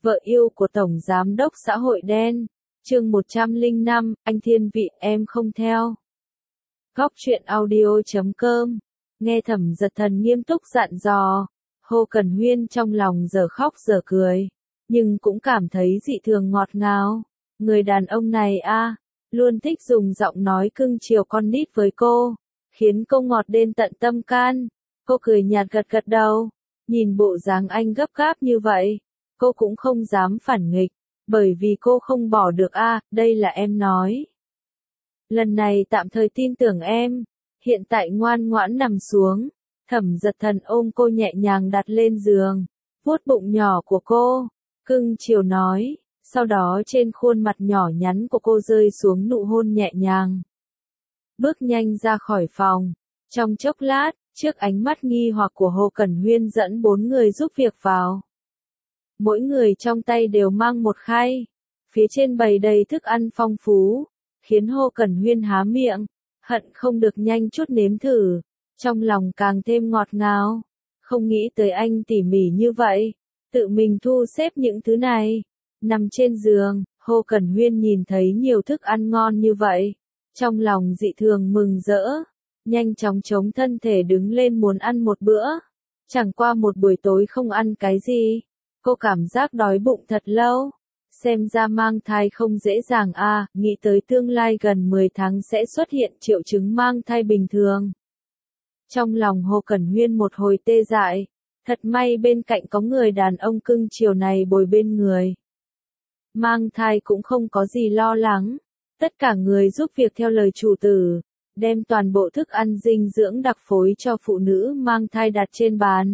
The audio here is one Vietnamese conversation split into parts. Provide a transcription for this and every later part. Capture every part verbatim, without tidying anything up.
Vợ yêu của Tổng Giám đốc xã hội đen. Chương một trăm lẻ năm, anh thiên vị, em không theo. Góc truyện audio chấm com. Nghe Thẩm Dật Thần nghiêm túc dặn dò, Hồ Cẩn Huyên trong lòng giờ khóc giờ cười, nhưng cũng cảm thấy dị thường ngọt ngào. Người đàn ông này a, luôn thích dùng giọng nói cưng chiều con nít với cô, khiến cô ngọt đến tận tâm can. Cô cười nhạt gật gật đầu, nhìn bộ dáng anh gấp gáp như vậy, cô cũng không dám phản nghịch, bởi vì cô không bỏ được a, đây là em nói. Lần này tạm thời tin tưởng em, hiện tại ngoan ngoãn nằm xuống. Thẩm Dật Thần ôm cô nhẹ nhàng đặt lên giường, vuốt bụng nhỏ của cô, cưng chiều nói, sau đó trên khuôn mặt nhỏ nhắn của cô rơi xuống nụ hôn nhẹ nhàng. Bước nhanh ra khỏi phòng, trong chốc lát, trước ánh mắt nghi hoặc của Hồ Cẩn Huyên dẫn bốn người giúp việc vào. Mỗi người trong tay đều mang một khay, phía trên bày đầy thức ăn phong phú, khiến Hồ Cẩn Huyên há miệng, hận không được nhanh chút nếm thử, trong lòng càng thêm ngọt ngào, không nghĩ tới anh tỉ mỉ như vậy, tự mình thu xếp những thứ này. Nằm trên giường, Hồ Cẩn Huyên nhìn thấy nhiều thức ăn ngon như vậy, trong lòng dị thường mừng rỡ, nhanh chóng chống thân thể đứng lên muốn ăn một bữa. Chẳng qua một buổi tối không ăn cái gì, cô cảm giác đói bụng thật lâu. Xem ra mang thai không dễ dàng a, à, nghĩ tới tương lai gần mười tháng sẽ xuất hiện triệu chứng mang thai bình thường. Trong lòng Hồ Cẩn Huyên một hồi tê dại, thật may bên cạnh có người đàn ông cưng chiều này bồi bên người. Mang thai cũng không có gì lo lắng, tất cả người giúp việc theo lời chủ tử, đem toàn bộ thức ăn dinh dưỡng đặc phối cho phụ nữ mang thai đặt trên bàn.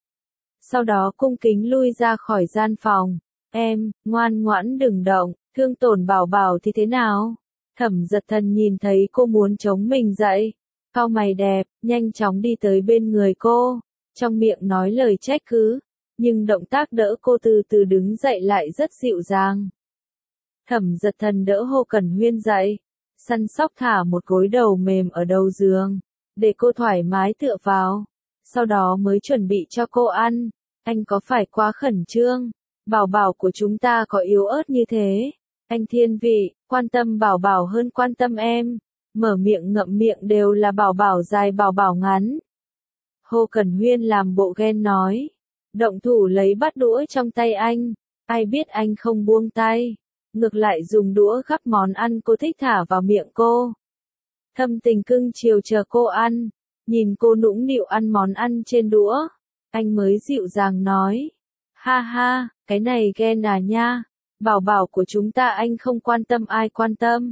Sau đó cung kính lui ra khỏi gian phòng. Em, ngoan ngoãn đừng động, thương tổn bảo bảo thì thế nào? Thẩm Dật Thần nhìn thấy cô muốn chống mình dậy, cau mày đẹp, nhanh chóng đi tới bên người cô, trong miệng nói lời trách cứ, nhưng động tác đỡ cô từ từ đứng dậy lại rất dịu dàng. Thẩm Dật Thần đỡ Hồ Cẩn Huyên dậy, săn sóc thả một gối đầu mềm ở đầu giường, để cô thoải mái tựa vào, sau đó mới chuẩn bị cho cô ăn. Anh có phải quá khẩn trương? Bảo bảo của chúng ta có yếu ớt như thế. Anh thiên vị, quan tâm bảo bảo hơn quan tâm em. Mở miệng ngậm miệng đều là bảo bảo dài bảo bảo ngắn. Hồ Cẩn Huyên làm bộ ghen nói. Động thủ lấy bát đũa trong tay anh. Ai biết anh không buông tay. Ngược lại dùng đũa gắp món ăn cô thích thả vào miệng cô. Thâm tình cưng chiều chờ cô ăn. Nhìn cô nũng nịu ăn món ăn trên đũa. Anh mới dịu dàng nói. Ha ha, cái này ghen à nha, bảo bảo của chúng ta anh không quan tâm ai quan tâm.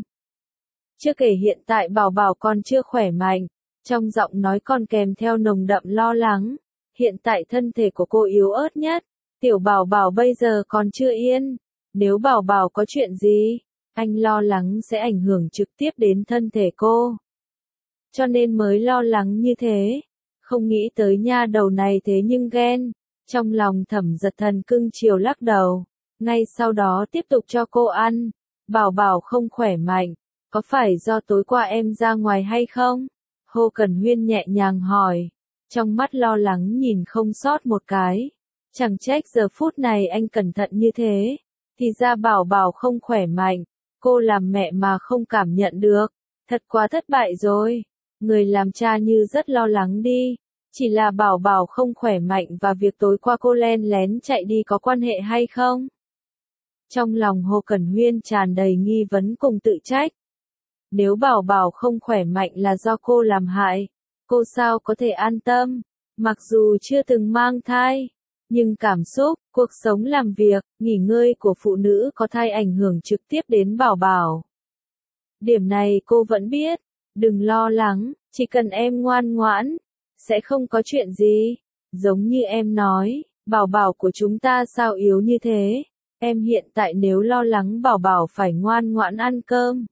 Chưa kể hiện tại bảo bảo còn chưa khỏe mạnh, trong giọng nói còn kèm theo nồng đậm lo lắng, hiện tại thân thể của cô yếu ớt nhất, tiểu bảo bảo bây giờ còn chưa yên, nếu bảo bảo có chuyện gì, anh lo lắng sẽ ảnh hưởng trực tiếp đến thân thể cô. Cho nên mới lo lắng như thế, không nghĩ tới nha đầu này thế nhưng ghen. Trong lòng Thẩm Dật Thần cưng chiều lắc đầu, ngay sau đó tiếp tục cho cô ăn. Bảo bảo không khỏe mạnh, có phải do tối qua em ra ngoài hay không? Hồ Cẩn Huyên nhẹ nhàng hỏi, trong mắt lo lắng nhìn không sót một cái. Chẳng trách giờ phút này anh cẩn thận như thế, thì ra bảo bảo không khỏe mạnh, cô làm mẹ mà không cảm nhận được, thật quá thất bại rồi. Người làm cha như rất lo lắng đi. Chỉ là bảo bảo không khỏe mạnh và việc tối qua cô len lén chạy đi có quan hệ hay không? Trong lòng Hồ Cẩn Huyên tràn đầy nghi vấn cùng tự trách. Nếu bảo bảo không khỏe mạnh là do cô làm hại, cô sao có thể an tâm? Mặc dù chưa từng mang thai, nhưng cảm xúc, cuộc sống làm việc, nghỉ ngơi của phụ nữ có thai ảnh hưởng trực tiếp đến bảo bảo. Điểm này cô vẫn biết, đừng lo lắng, chỉ cần em ngoan ngoãn. Sẽ không có chuyện gì, giống như em nói, bảo bảo của chúng ta sao yếu như thế, em hiện tại nếu lo lắng bảo bảo phải ngoan ngoãn ăn cơm.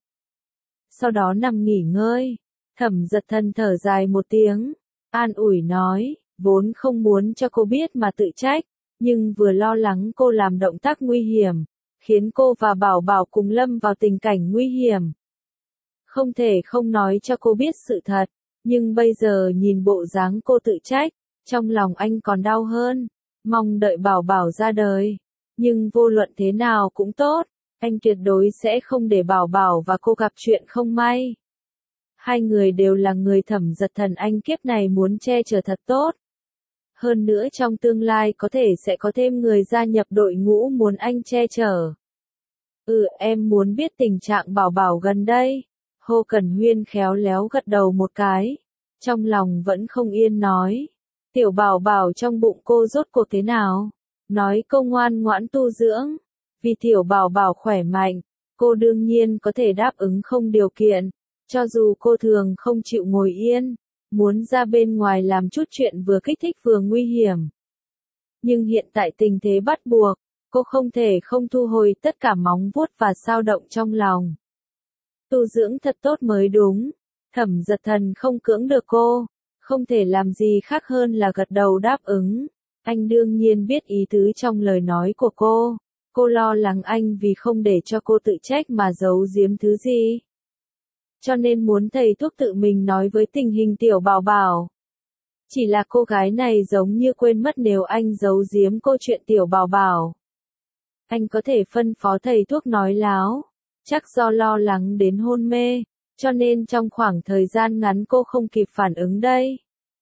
Sau đó nằm nghỉ ngơi, Thẩm Dật Thần thở dài một tiếng, an ủi nói, vốn không muốn cho cô biết mà tự trách, nhưng vừa lo lắng cô làm động tác nguy hiểm, khiến cô và bảo bảo cùng lâm vào tình cảnh nguy hiểm. Không thể không nói cho cô biết sự thật. Nhưng bây giờ nhìn bộ dáng cô tự trách, trong lòng anh còn đau hơn, mong đợi bảo bảo ra đời. Nhưng vô luận thế nào cũng tốt, anh tuyệt đối sẽ không để Bảo Bảo và cô gặp chuyện không may. Hai người đều là người Thẩm Dật Thần anh kiếp này muốn che chở thật tốt. Hơn nữa trong tương lai có thể sẽ có thêm người gia nhập đội ngũ muốn anh che chở. Ừ, em muốn biết tình trạng Bảo Bảo gần đây. Hồ Cẩn Huyên khéo léo gật đầu một cái. Trong lòng vẫn không yên nói. Tiểu Bảo Bảo trong bụng cô rốt cuộc thế nào? Nói cô ngoan ngoãn tu dưỡng. Vì Tiểu Bảo Bảo khỏe mạnh, cô đương nhiên có thể đáp ứng không điều kiện. Cho dù cô thường không chịu ngồi yên, muốn ra bên ngoài làm chút chuyện vừa kích thích vừa nguy hiểm. Nhưng hiện tại tình thế bắt buộc, cô không thể không thu hồi tất cả móng vuốt và xao động trong lòng. Tu dưỡng thật tốt mới đúng. Thẩm Dật Thần không cưỡng được cô, không thể làm gì khác hơn là gật đầu đáp ứng. Anh đương nhiên biết ý tứ trong lời nói của cô. Cô lo lắng anh vì không để cho cô tự trách mà giấu giếm thứ gì. Cho nên muốn thầy thuốc tự mình nói với tình hình Tiểu Bảo Bảo. Chỉ là cô gái này giống như quên mất nếu anh giấu giếm cô chuyện Tiểu Bảo Bảo. Anh có thể phân phó thầy thuốc nói láo. Chắc do lo lắng đến hôn mê, cho nên trong khoảng thời gian ngắn cô không kịp phản ứng đây.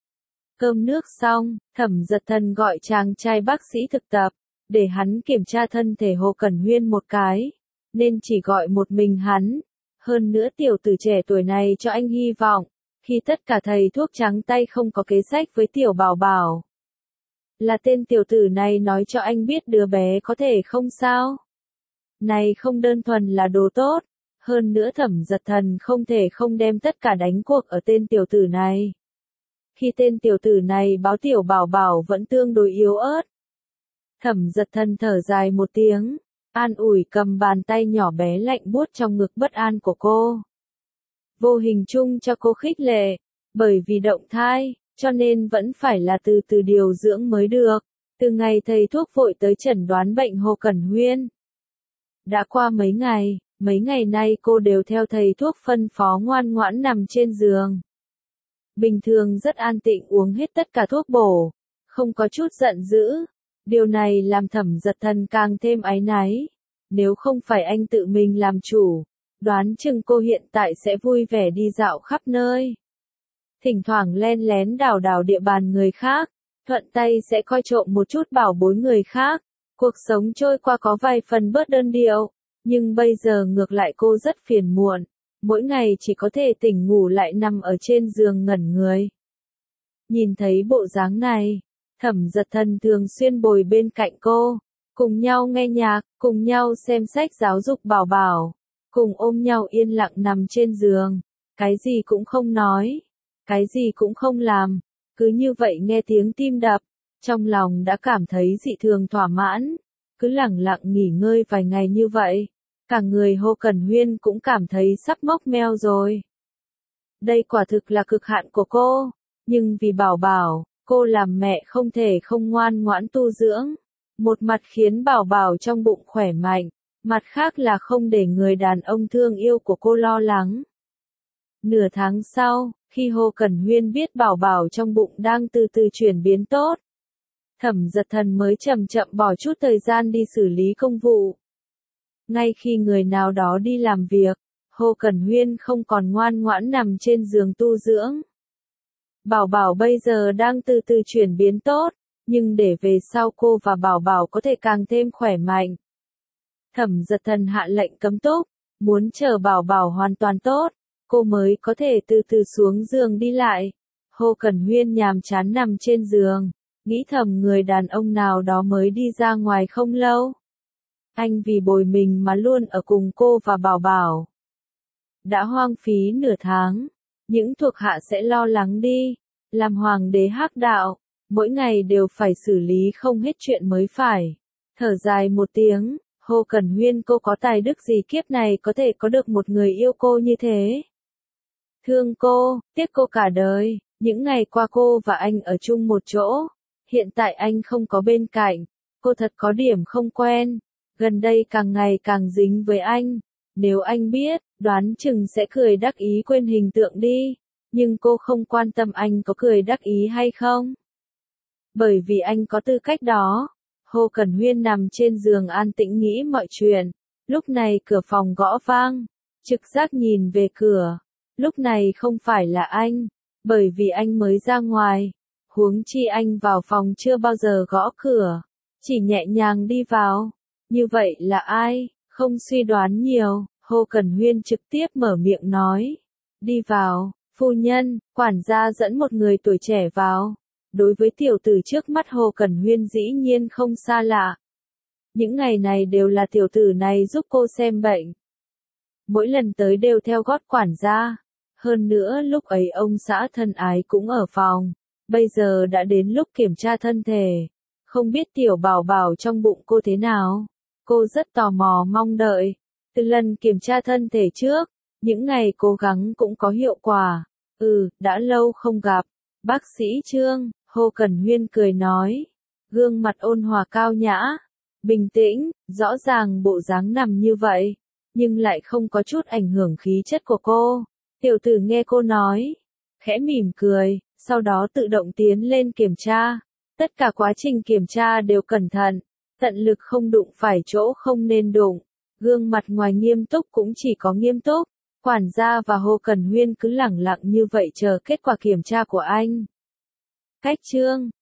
Cơm nước xong, Thẩm Dật Thần gọi chàng trai bác sĩ thực tập, để hắn kiểm tra thân thể Hồ Cẩn Huyên một cái, nên chỉ gọi một mình hắn. Hơn nữa tiểu tử trẻ tuổi này cho anh hy vọng, khi tất cả thầy thuốc trắng tay không có kế sách với Tiểu Bảo Bảo. Là tên tiểu tử này nói cho anh biết đứa bé có thể không sao. Này không đơn thuần là đồ tốt, hơn nữa Thẩm Dật Thần không thể không đem tất cả đánh cuộc ở tên tiểu tử này. Khi tên tiểu tử này báo Tiểu Bảo Bảo vẫn tương đối yếu ớt. Thẩm Dật Thần thở dài một tiếng, an ủi cầm bàn tay nhỏ bé lạnh buốt trong ngực bất an của cô. Vô hình chung cho cô khích lệ, bởi vì động thai, cho nên vẫn phải là từ từ điều dưỡng mới được. Từ ngày thầy thuốc vội tới chẩn đoán bệnh Hồ Cẩn Huyên. Đã qua mấy ngày, mấy ngày nay cô đều theo thầy thuốc phân phó ngoan ngoãn nằm trên giường. Bình thường rất an tịnh uống hết tất cả thuốc bổ, không có chút giận dữ. Điều này làm Thẩm Dật Thần càng thêm áy náy. Nếu không phải anh tự mình làm chủ, đoán chừng cô hiện tại sẽ vui vẻ đi dạo khắp nơi. Thỉnh thoảng len lén đào đào địa bàn người khác, thuận tay sẽ coi trộm một chút bảo bối người khác. Cuộc sống trôi qua có vài phần bớt đơn điệu, nhưng bây giờ ngược lại cô rất phiền muộn. Mỗi ngày chỉ có thể tỉnh ngủ lại nằm ở trên giường ngẩn người. Nhìn thấy bộ dáng này, Thẩm Dật Thần thường xuyên bồi bên cạnh cô, cùng nhau nghe nhạc, cùng nhau xem sách giáo dục Bảo Bảo, cùng ôm nhau yên lặng nằm trên giường, cái gì cũng không nói, cái gì cũng không làm, cứ như vậy nghe tiếng tim đập, trong lòng đã cảm thấy dị thường thỏa mãn, cứ lẳng lặng nghỉ ngơi vài ngày như vậy, cả người Hồ Cẩn Huyên cũng cảm thấy sắp mốc meo rồi. Đây quả thực là cực hạn của cô, nhưng vì Bảo Bảo, cô làm mẹ không thể không ngoan ngoãn tu dưỡng. Một mặt khiến Bảo Bảo trong bụng khỏe mạnh, mặt khác là không để người đàn ông thương yêu của cô lo lắng. Nửa tháng sau, khi Hồ Cẩn Huyên biết Bảo Bảo trong bụng đang từ từ chuyển biến tốt, Thẩm Dật Thần mới chậm chậm bỏ chút thời gian đi xử lý công vụ. Ngay khi người nào đó đi làm việc, Hồ Cẩn Huyên không còn ngoan ngoãn nằm trên giường tu dưỡng. Bảo Bảo bây giờ đang từ từ chuyển biến tốt, nhưng để về sau cô và Bảo Bảo có thể càng thêm khỏe mạnh. Thẩm Dật Thần hạ lệnh cấm túc, muốn chờ Bảo Bảo hoàn toàn tốt, cô mới có thể từ từ xuống giường đi lại. Hồ Cẩn Huyên nhàm chán nằm trên giường, nghĩ thầm người đàn ông nào đó mới đi ra ngoài không lâu. Anh vì bồi mình mà luôn ở cùng cô và Bảo Bảo. Đã hoang phí nửa tháng, những thuộc hạ sẽ lo lắng đi, làm hoàng đế hắc đạo, mỗi ngày đều phải xử lý không hết chuyện mới phải. Thở dài một tiếng, Hồ Cẩn Huyên cô có tài đức gì kiếp này có thể có được một người yêu cô như thế. Thương cô, tiếc cô cả đời, những ngày qua cô và anh ở chung một chỗ, hiện tại anh không có bên cạnh, cô thật có điểm không quen, gần đây càng ngày càng dính với anh, nếu anh biết, đoán chừng sẽ cười đắc ý quên hình tượng đi, nhưng cô không quan tâm anh có cười đắc ý hay không. Bởi vì anh có tư cách đó. Hồ Cẩn Huyên nằm trên giường an tĩnh nghĩ mọi chuyện. Lúc này cửa phòng gõ vang. Trực giác nhìn về cửa. Lúc này không phải là anh. Bởi vì anh mới ra ngoài. Huống chi anh vào phòng chưa bao giờ gõ cửa. Chỉ nhẹ nhàng đi vào. Như vậy là ai? Không suy đoán nhiều. Hồ Cẩn Huyên trực tiếp mở miệng nói. Đi vào. Phu nhân, quản gia dẫn một người tuổi trẻ vào. Đối với tiểu tử trước mắt Hồ Cẩn Huyên dĩ nhiên không xa lạ. Những ngày này đều là tiểu tử này giúp cô xem bệnh. Mỗi lần tới đều theo gót quản gia. Hơn nữa lúc ấy ông xã thân ái cũng ở phòng. Bây giờ đã đến lúc kiểm tra thân thể. Không biết tiểu bảo bảo trong bụng cô thế nào. Cô rất tò mò mong đợi. Từ lần kiểm tra thân thể trước, những ngày cố gắng cũng có hiệu quả. Ừ, đã lâu không gặp. Bác sĩ Trương, Hồ Cẩn Huyên cười nói. Gương mặt ôn hòa cao nhã, bình tĩnh, rõ ràng bộ dáng nằm như vậy, nhưng lại không có chút ảnh hưởng khí chất của cô. Tiểu tử nghe cô nói, khẽ mỉm cười, sau đó tự động tiến lên kiểm tra. Tất cả quá trình kiểm tra đều cẩn thận, tận lực không đụng phải chỗ không nên đụng. Gương mặt ngoài nghiêm túc cũng chỉ có nghiêm túc. Quản gia và Hồ Cẩn Huyên cứ lẳng lặng như vậy chờ kết quả kiểm tra của anh. Cách Trương,